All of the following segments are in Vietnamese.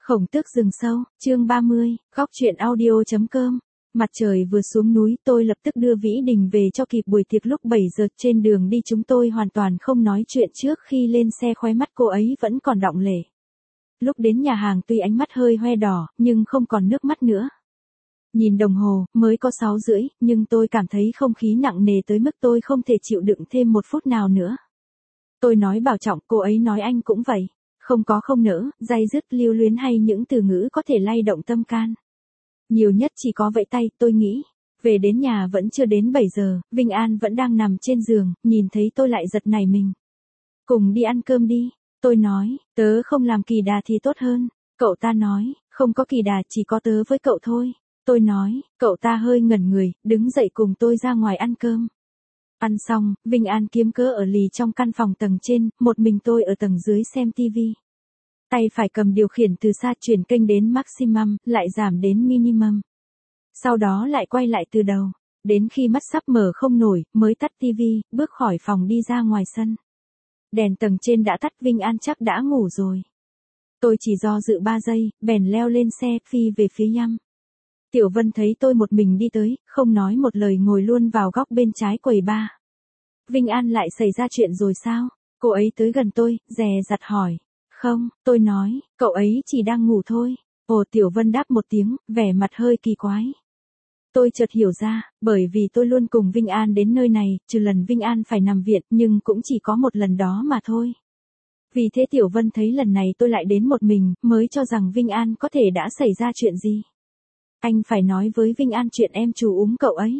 Khổng Tước rừng sâu, chương 30, góc truyện audio.com. Mặt trời vừa xuống núi, tôi lập tức đưa Vĩ Đình về cho kịp buổi tiệc lúc 7 giờ. Trên đường đi chúng tôi hoàn toàn không nói chuyện, trước khi lên xe khóe mắt cô ấy vẫn còn đọng lệ. Lúc đến nhà hàng tuy ánh mắt hơi hoe đỏ, nhưng không còn nước mắt nữa. Nhìn đồng hồ, mới có 6:30, nhưng tôi cảm thấy không khí nặng nề tới mức tôi không thể chịu đựng thêm một phút nào nữa. Tôi nói bảo trọng, cô ấy nói anh cũng vậy. Không có không nỡ, day dứt, lưu luyến hay những từ ngữ có thể lay động tâm can. Nhiều nhất chỉ có vẫy tay, tôi nghĩ. Về đến nhà vẫn chưa đến 7 giờ, Vinh An vẫn đang nằm trên giường, nhìn thấy tôi lại giật nảy mình. Cùng đi ăn cơm đi, tôi nói, tớ không làm kỳ đà thì tốt hơn. Cậu ta nói, không có kỳ đà, chỉ có tớ với cậu thôi. Tôi nói, cậu ta hơi ngẩn người, đứng dậy cùng tôi ra ngoài ăn cơm. Ăn xong, Vinh An kiếm cớ ở lì trong căn phòng tầng trên, một mình tôi ở tầng dưới xem tivi. Tay phải cầm điều khiển từ xa chuyển kênh đến maximum, lại giảm đến minimum. Sau đó lại quay lại từ đầu. Đến khi mắt sắp mở không nổi, mới tắt tivi, bước khỏi phòng đi ra ngoài sân. Đèn tầng trên đã tắt, Vinh An chắc đã ngủ rồi. Tôi chỉ do dự 3 giây, bèn leo lên xe, phi về phía nhăm. Tiểu Vân thấy tôi một mình đi tới, không nói một lời ngồi luôn vào góc bên trái quầy bar. Vinh An lại xảy ra chuyện rồi sao? Cô ấy tới gần tôi, dè dặt hỏi. Không, tôi nói, cậu ấy chỉ đang ngủ thôi. Ồ, Tiểu Vân đáp một tiếng, vẻ mặt hơi kỳ quái. Tôi chợt hiểu ra, bởi vì tôi luôn cùng Vinh An đến nơi này, trừ lần Vinh An phải nằm viện, nhưng cũng chỉ có một lần đó mà thôi. Vì thế Tiểu Vân thấy lần này tôi lại đến một mình, mới cho rằng Vinh An có thể đã xảy ra chuyện gì. Anh phải nói với Vinh An chuyện em trù úm cậu ấy.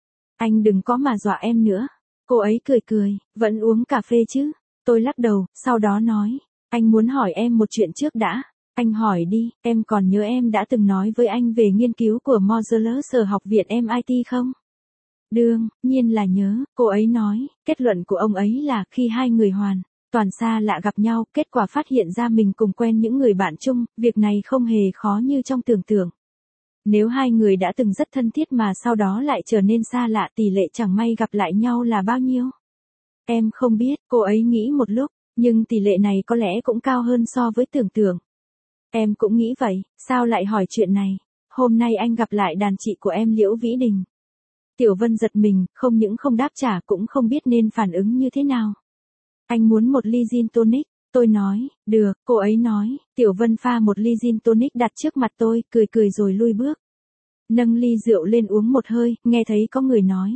Anh đừng có mà dọa em nữa. Cô ấy cười cười, vẫn uống cà phê chứ? Tôi lắc đầu, sau đó nói, anh muốn hỏi em một chuyện trước đã. Anh hỏi đi, em còn nhớ em đã từng nói với anh về nghiên cứu của Modular ở học viện MIT không? Đương nhiên là nhớ, cô ấy nói, kết luận của ông ấy là khi hai người hoàn toàn xa lạ gặp nhau, kết quả phát hiện ra mình cùng quen những người bạn chung, việc này không hề khó như trong tưởng tượng. Nếu hai người đã từng rất thân thiết mà sau đó lại trở nên xa lạ, tỷ lệ chẳng may gặp lại nhau là bao nhiêu? Em không biết, cô ấy nghĩ một lúc, nhưng tỷ lệ này có lẽ cũng cao hơn so với tưởng tượng. Em cũng nghĩ vậy, sao lại hỏi chuyện này? Hôm nay anh gặp lại đàn chị của em Liễu Vĩ Đình. Tiểu Vân giật mình, không những không đáp trả cũng không biết nên phản ứng như thế nào. Anh muốn một ly gin tonic. Tôi nói, được, cô ấy nói. Tiểu Vân pha một ly gin tonic đặt trước mặt tôi, cười cười rồi lui bước. Nâng ly rượu lên uống một hơi, nghe thấy có người nói.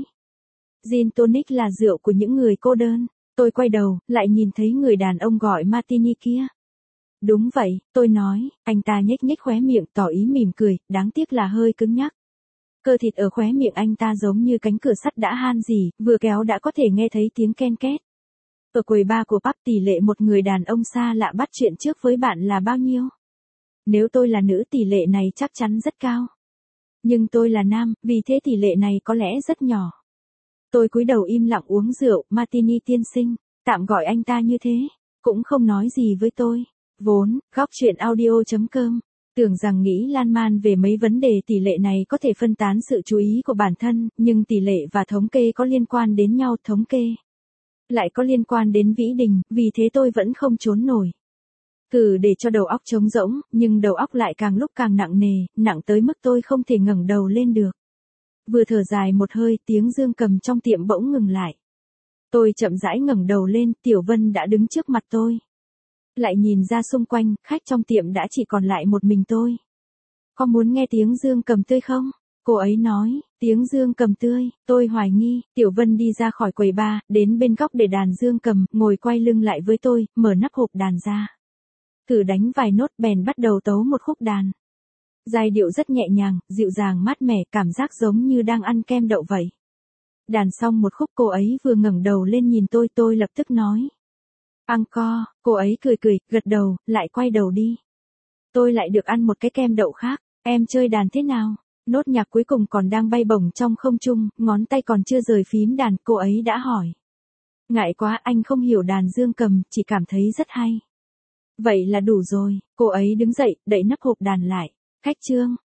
Gin tonic là rượu của những người cô đơn. Tôi quay đầu, lại nhìn thấy người đàn ông gọi martini kia. Đúng vậy, tôi nói, anh ta nhếch nhếch khóe miệng tỏ ý mỉm cười, đáng tiếc là hơi cứng nhắc. Cơ thịt ở khóe miệng anh ta giống như cánh cửa sắt đã han rỉ, vừa kéo đã có thể nghe thấy tiếng ken két. Ở quầy bar của pub, tỷ lệ một người đàn ông xa lạ bắt chuyện trước với bạn là bao nhiêu? Nếu tôi là nữ, tỷ lệ này chắc chắn rất cao. Nhưng tôi là nam, vì thế tỷ lệ này có lẽ rất nhỏ. Tôi cúi đầu im lặng uống rượu, martini tiên sinh, tạm gọi anh ta như thế, cũng không nói gì với tôi. Vốn, góc truyện audio.com, tưởng rằng nghĩ lan man về mấy vấn đề tỷ lệ này có thể phân tán sự chú ý của bản thân, nhưng tỷ lệ và thống kê có liên quan đến nhau, thống kê lại có liên quan đến Vĩ Đình, vì thế tôi vẫn không trốn nổi. Để cho đầu óc trống rỗng, nhưng đầu óc lại càng lúc càng nặng nề, nặng tới mức tôi không thể ngẩng đầu lên được. Vừa thở dài một hơi, tiếng dương cầm trong tiệm bỗng ngừng lại. Tôi chậm rãi ngẩng đầu lên, Tiểu Vân đã đứng trước mặt tôi. Lại nhìn ra xung quanh, khách trong tiệm đã chỉ còn lại một mình tôi. Có muốn nghe tiếng dương cầm tươi không? Cô ấy nói, tiếng dương cầm tươi. Tôi hoài nghi. Tiểu Vân đi ra khỏi quầy bar, đến bên góc để đàn dương cầm, ngồi quay lưng lại với tôi, mở nắp hộp đàn ra. Thử đánh vài nốt, bèn bắt đầu tấu một khúc đàn. Giai điệu rất nhẹ nhàng, dịu dàng mát mẻ, cảm giác giống như đang ăn kem đậu vậy. Đàn xong một khúc, cô ấy vừa ngẩng đầu lên nhìn tôi lập tức nói. Encore, cô ấy cười cười, gật đầu, lại quay đầu đi. Tôi lại được ăn một cái kem đậu khác. Em chơi đàn thế nào? Nốt nhạc cuối cùng còn đang bay bổng trong không trung, ngón tay còn chưa rời phím đàn, cô ấy đã hỏi. Ngại quá, anh không hiểu đàn dương cầm, chỉ cảm thấy rất hay. Vậy là đủ rồi, cô ấy đứng dậy, đậy nắp hộp đàn lại. Khách trương,